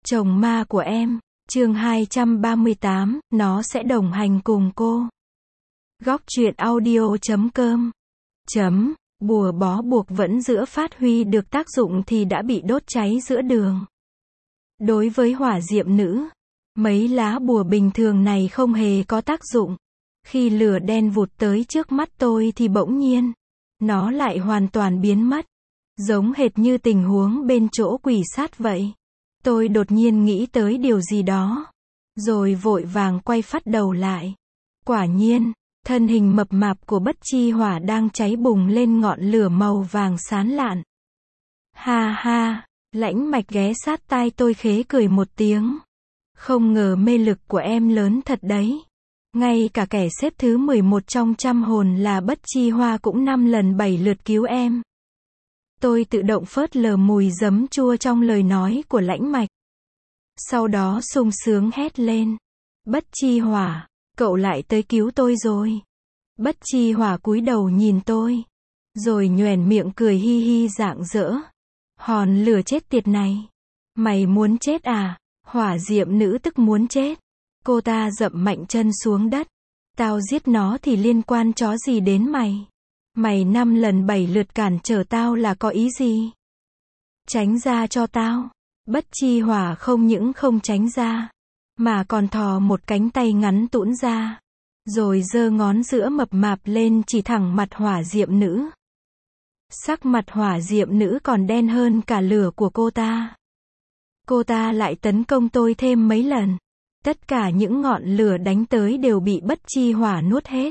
Chồng ma của em, chương 238, nó sẽ đồng hành cùng cô. Góc truyện audio.com Bùa bó buộc vẫn giữa phát huy được tác dụng thì đã bị đốt cháy giữa đường. Đối với hỏa diệm nữ, mấy lá bùa bình thường này không hề có tác dụng. Khi lửa đen vụt tới trước mắt tôi thì bỗng nhiên, nó lại hoàn toàn biến mất. Giống hệt như tình huống bên chỗ quỷ sát vậy. Tôi đột nhiên nghĩ tới điều gì đó, rồi vội vàng quay phắt đầu lại. Quả nhiên, thân hình mập mạp của Bất Chi Hỏa đang cháy bùng lên ngọn lửa màu vàng xán lạn. Ha ha, Lãnh Mạch ghé sát tai tôi khế cười một tiếng. Không ngờ mê lực của em lớn thật đấy. Ngay cả kẻ xếp thứ 11 trong trăm hồn là Bất Chi Hoa cũng 5 lần 7 lượt cứu em. Tôi tự động phớt lờ mùi giấm chua trong lời nói của Lãnh Mạch. Sau đó sung sướng hét lên. Bất Chi Hỏa, cậu lại tới cứu tôi rồi. Bất Chi Hỏa cúi đầu nhìn tôi, rồi nhoẻn miệng cười hi hi rạng rỡ. Hòn lửa chết tiệt này. Mày muốn chết à? Hỏa diệm nữ tức muốn chết. Cô ta dậm mạnh chân xuống đất. Tao giết nó thì liên quan chó gì đến mày? Mày 5 lần 7 lượt cản trở tao là có ý gì? Tránh ra cho tao. Bất Chi Hỏa không những không tránh ra, mà còn thò một cánh tay ngắn tũn ra, rồi giơ ngón giữa mập mạp lên chỉ thẳng mặt hỏa diệm nữ. Sắc mặt hỏa diệm nữ còn đen hơn cả lửa của cô ta. Cô ta lại tấn công tôi thêm mấy lần. Tất cả những ngọn lửa đánh tới đều bị Bất Chi Hỏa nuốt hết.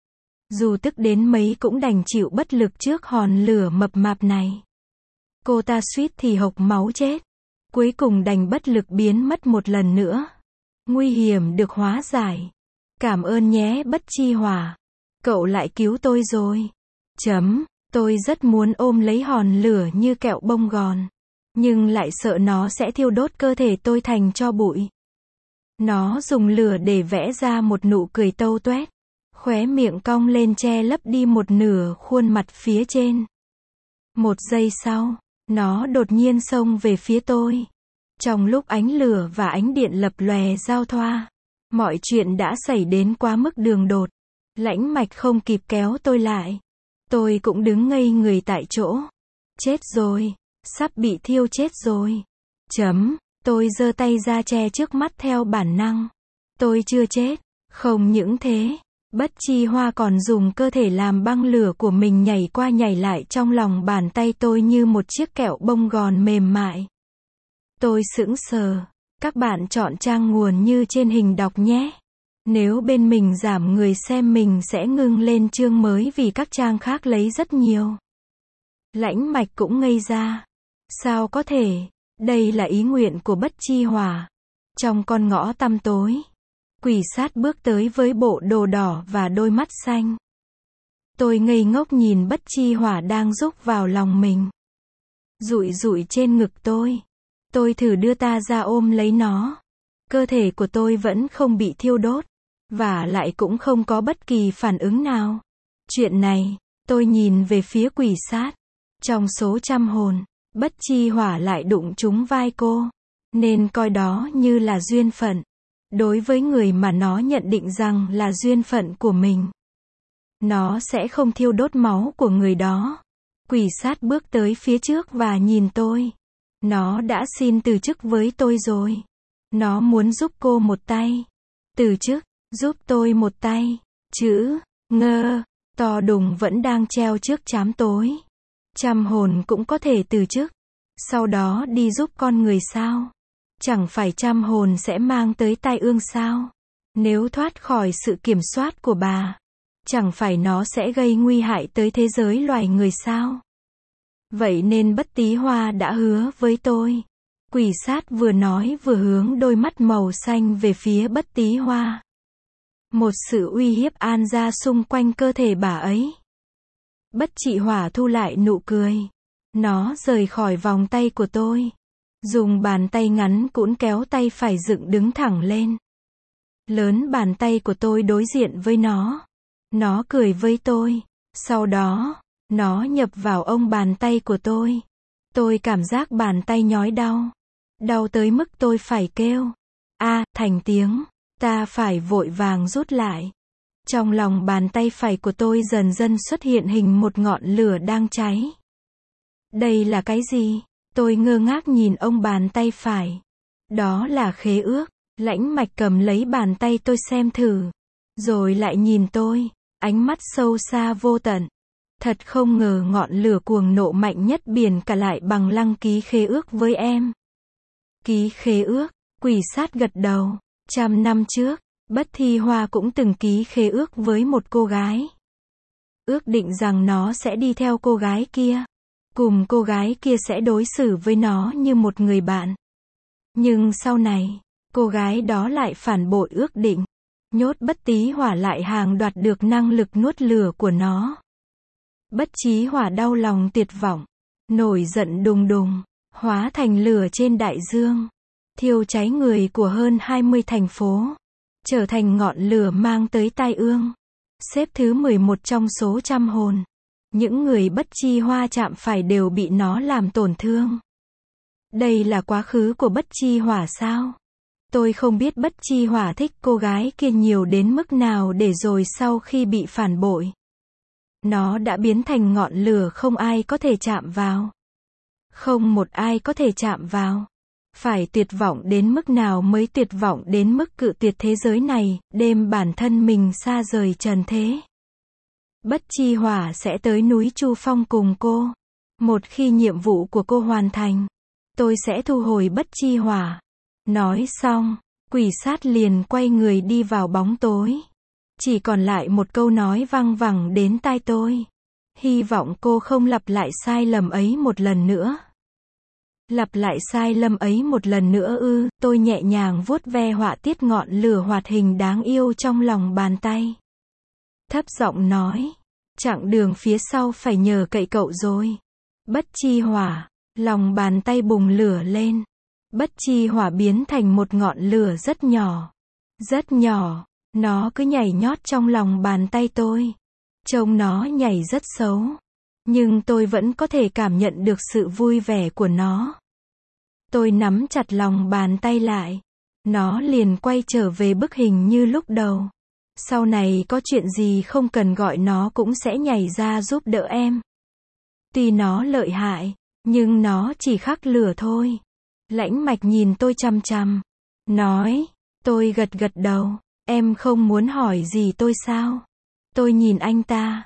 Dù tức đến mấy cũng đành chịu bất lực trước hòn lửa mập mạp này. Cô ta suýt thì hộc máu chết. Cuối cùng đành bất lực biến mất một lần nữa. Nguy hiểm được hóa giải. Cảm ơn nhé Bất Chi Hỏa. Cậu lại cứu tôi rồi. Tôi rất muốn ôm lấy hòn lửa như kẹo bông gòn. Nhưng lại sợ nó sẽ thiêu đốt cơ thể tôi thành tro bụi. Nó dùng lửa để vẽ ra một nụ cười tâu toét. Khóe miệng cong lên che lấp đi một nửa khuôn mặt phía trên. Một giây sau, nó đột nhiên xông về phía tôi. Trong lúc ánh lửa và ánh điện lập lòe giao thoa, mọi chuyện đã xảy đến quá mức đường đột. Lãnh Mạch không kịp kéo tôi lại. Tôi cũng đứng ngây người tại chỗ. Chết rồi, sắp bị thiêu chết rồi. Tôi giơ tay ra che trước mắt theo bản năng. Tôi chưa chết. Không những thế, Bất Chi Hoa còn dùng cơ thể làm băng lửa của mình nhảy qua nhảy lại trong lòng bàn tay tôi như một chiếc kẹo bông gòn mềm mại. Tôi sững sờ. Các bạn chọn trang nguồn như trên hình đọc nhé. Nếu bên mình giảm người xem mình sẽ ngưng lên chương mới vì các trang khác lấy rất nhiều. Lãnh Mạch cũng ngây ra. Sao có thể? Đây là ý nguyện của Bất Chi Hỏa. Trong con ngõ tăm tối, quỷ sát bước tới với bộ đồ đỏ và đôi mắt xanh. Tôi ngây ngốc nhìn Bất Chi Hỏa đang rúc vào lòng mình. Dụi dụi trên ngực tôi. Tôi thử đưa ta ra ôm lấy nó. Cơ thể của tôi vẫn không bị thiêu đốt. Và lại cũng không có bất kỳ phản ứng nào. Chuyện này, tôi nhìn về phía quỷ sát. Trong số trăm hồn, Bất Chi Hỏa lại đụng trúng vai cô. Nên coi đó như là duyên phận. Đối với người mà nó nhận định rằng là duyên phận của mình, nó sẽ không thiêu đốt máu của người đó. Quỷ sát bước tới phía trước và nhìn tôi. Nó đã xin từ chức với tôi rồi. Nó muốn giúp cô một tay. Từ chức, giúp tôi một tay. Chữ ngơ to đùng vẫn đang treo trước trám tối. Trăm hồn cũng có thể từ chức, sau đó đi giúp con người sao? Chẳng phải trăm hồn sẽ mang tới tai ương sao? Nếu thoát khỏi sự kiểm soát của bà, chẳng phải nó sẽ gây nguy hại tới thế giới loài người sao? Vậy nên Bất Tí Hoa đã hứa với tôi. Quỷ sát vừa nói vừa hướng đôi mắt màu xanh về phía Bất Tí Hoa. Một sự uy hiếp an ra xung quanh cơ thể bà ấy. Bất Chi Hỏa thu lại nụ cười. Nó rời khỏi vòng tay của tôi. Dùng bàn tay ngắn cũn kéo tay phải dựng đứng thẳng lên. Lớn bàn tay của tôi đối diện với nó. Nó cười với tôi. Sau đó, nó nhập vào ông bàn tay của tôi. Tôi cảm giác bàn tay nhói đau. Đau tới mức tôi phải kêu a thành tiếng. Ta phải vội vàng rút lại. Trong lòng bàn tay phải của tôi dần dần xuất hiện hình một ngọn lửa đang cháy. Đây là cái gì? Tôi ngơ ngác nhìn ông bàn tay phải. Đó là khế ước. Lãnh Mạch cầm lấy bàn tay tôi xem thử. Rồi lại nhìn tôi, ánh mắt sâu xa vô tận. Thật không ngờ ngọn lửa cuồng nộ mạnh nhất biển cả lại bằng lăng ký khế ước với em. Ký khế ước, Quỷ Sát gật đầu. 100 năm trước, Bất Thi Hoa cũng từng ký khế ước với một cô gái. Ước định rằng nó sẽ đi theo cô gái kia. Cùng cô gái kia sẽ đối xử với nó như một người bạn. Nhưng sau này, cô gái đó lại phản bội ước định. Nhốt Bất Tí Hỏa lại hàng đoạt được năng lực nuốt lửa của nó. Bất Chí Hỏa đau lòng tuyệt vọng, nổi giận đùng đùng, hóa thành lửa trên đại dương, thiêu cháy người của hơn 20 thành phố, trở thành ngọn lửa mang tới tai ương, xếp thứ 11 trong số trăm hồn. Những người Bất Chi Hoa chạm phải đều bị nó làm tổn thương. Đây là quá khứ của Bất Chi Hỏa sao? Tôi không biết Bất Chi Hỏa thích cô gái kia nhiều đến mức nào để rồi sau khi bị phản bội, nó đã biến thành ngọn lửa không ai có thể chạm vào. Không một ai có thể chạm vào. Phải tuyệt vọng đến mức nào mới tuyệt vọng đến mức cự tuyệt thế giới này, đem bản thân mình xa rời trần thế. Bất Chi Hỏa sẽ tới núi Chu Phong cùng cô. Một khi nhiệm vụ của cô hoàn thành, tôi sẽ thu hồi Bất Chi Hỏa. Nói xong, Quỷ Sát liền quay người đi vào bóng tối. Chỉ còn lại một câu nói văng vẳng đến tai tôi. Hy vọng cô không lặp lại sai lầm ấy một lần nữa. Lặp lại sai lầm ấy một lần nữa ư? Tôi nhẹ nhàng vuốt ve họa tiết ngọn lửa hoạt hình đáng yêu trong lòng bàn tay. Thấp giọng nói, chặng đường phía sau phải nhờ cậy cậu rồi. Bất Chi Hỏa, lòng bàn tay bùng lửa lên. Bất Chi Hỏa biến thành một ngọn lửa rất nhỏ. Rất nhỏ. Nó cứ nhảy nhót trong lòng bàn tay tôi. Trông nó nhảy rất xấu. Nhưng tôi vẫn có thể cảm nhận được sự vui vẻ của nó. Tôi nắm chặt lòng bàn tay lại. Nó liền quay trở về bức hình như lúc đầu. Sau này có chuyện gì không cần gọi nó cũng sẽ nhảy ra giúp đỡ em. Tuy nó lợi hại, nhưng nó chỉ khắc lửa thôi. Lãnh Mạch nhìn tôi chằm chằm. Nói, tôi gật gật đầu. Em không muốn hỏi gì tôi sao? Tôi nhìn anh ta.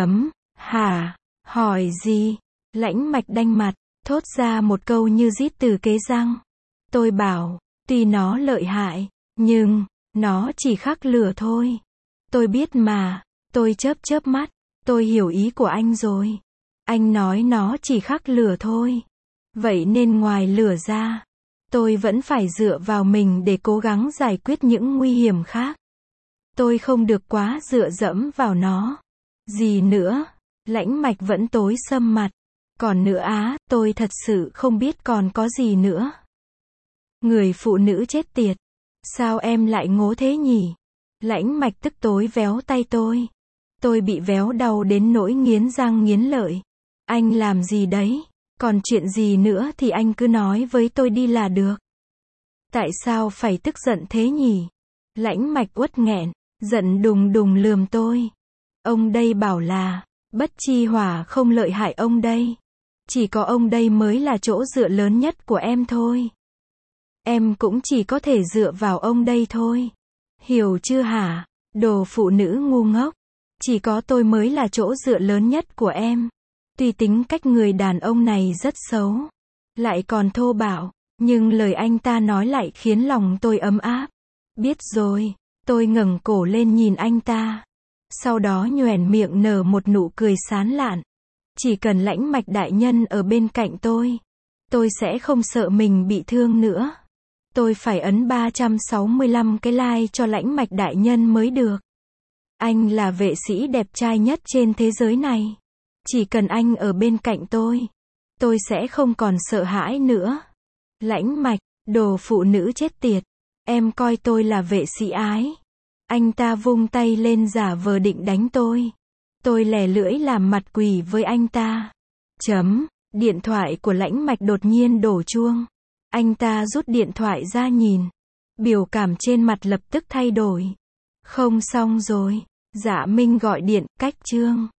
Hả? Hỏi gì? Lãnh Mạch đanh mặt, thốt ra một câu như rít từ kế răng. Tôi bảo, tuy nó lợi hại, nhưng, nó chỉ khắc lửa thôi. Tôi biết mà. Tôi chớp mắt. Tôi hiểu ý của anh rồi. Anh nói nó chỉ khắc lửa thôi. Vậy nên ngoài lửa ra, tôi vẫn phải dựa vào mình để cố gắng giải quyết những nguy hiểm khác. Tôi không được quá dựa dẫm vào nó. Gì nữa? Lãnh Mạch vẫn tối sầm mặt. Còn nữa á, tôi thật sự không biết còn có gì nữa. Người phụ nữ chết tiệt. Sao em lại ngố thế nhỉ? Lãnh Mạch tức tối véo tay tôi. Tôi bị véo đau đến nỗi nghiến răng nghiến lợi. Anh làm gì đấy? Còn chuyện gì nữa thì anh cứ nói với tôi đi là được. Tại sao phải tức giận thế nhỉ? Lãnh Mạch uất nghẹn, giận đùng đùng lườm tôi. Ông đây bảo là, Bất Chi Hỏa không lợi hại ông đây. Chỉ có ông đây mới là chỗ dựa lớn nhất của em thôi. Em cũng chỉ có thể dựa vào ông đây thôi. Hiểu chưa hả? Đồ phụ nữ ngu ngốc. Chỉ có tôi mới là chỗ dựa lớn nhất của em. Tuy tính cách người đàn ông này rất xấu, lại còn thô bạo, nhưng lời anh ta nói lại khiến lòng tôi ấm áp. Biết rồi, tôi ngẩng cổ lên nhìn anh ta. Sau đó nhoẻn miệng nở một nụ cười sán lạn. Chỉ cần Lãnh Mạch đại nhân ở bên cạnh tôi sẽ không sợ mình bị thương nữa. Tôi phải ấn 365 cái like cho Lãnh Mạch đại nhân mới được. Anh là vệ sĩ đẹp trai nhất trên thế giới này. Chỉ cần anh ở bên cạnh tôi sẽ không còn sợ hãi nữa. Lãnh Mạch, đồ phụ nữ chết tiệt. Em coi tôi là vệ sĩ ái. Anh ta vung tay lên giả vờ định đánh tôi. Tôi lè lưỡi làm mặt quỷ với anh ta. Điện thoại của Lãnh Mạch đột nhiên đổ chuông. Anh ta rút điện thoại ra nhìn. Biểu cảm trên mặt lập tức thay đổi. Không xong rồi. Dạ Minh gọi điện, cách Trương.